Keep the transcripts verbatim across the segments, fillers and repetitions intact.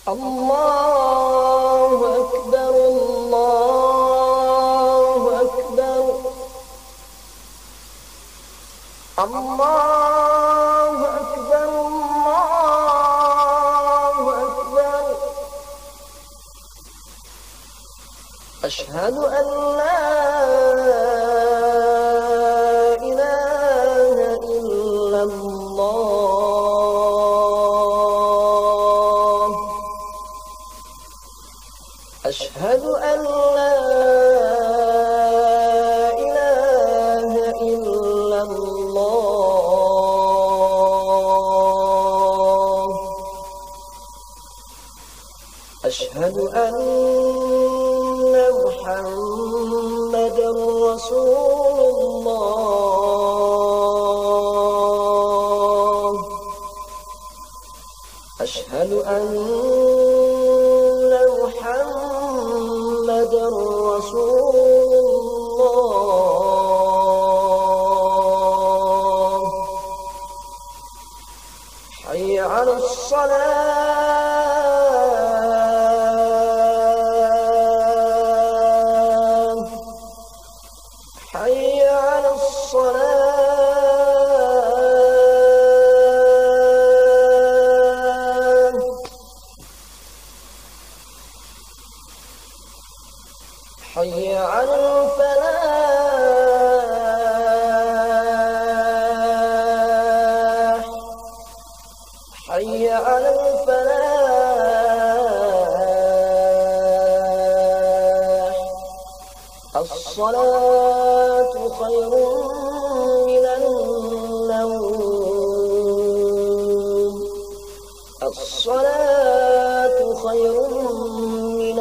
الله أكبر الله أكبر الله أكبر الله أكبر أشهد أن لا إله إلا الله أشهد أن لا إله إلا الله أشهد أن محمدًا رسول الله أشهد أن محمدًا رسول الله حي على الصلاة حي على الصلاة حي على الفلاح حي على الفلاح الصلاة خير من النوم الصلاة خير من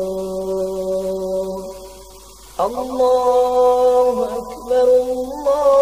النوم الله أكبر الله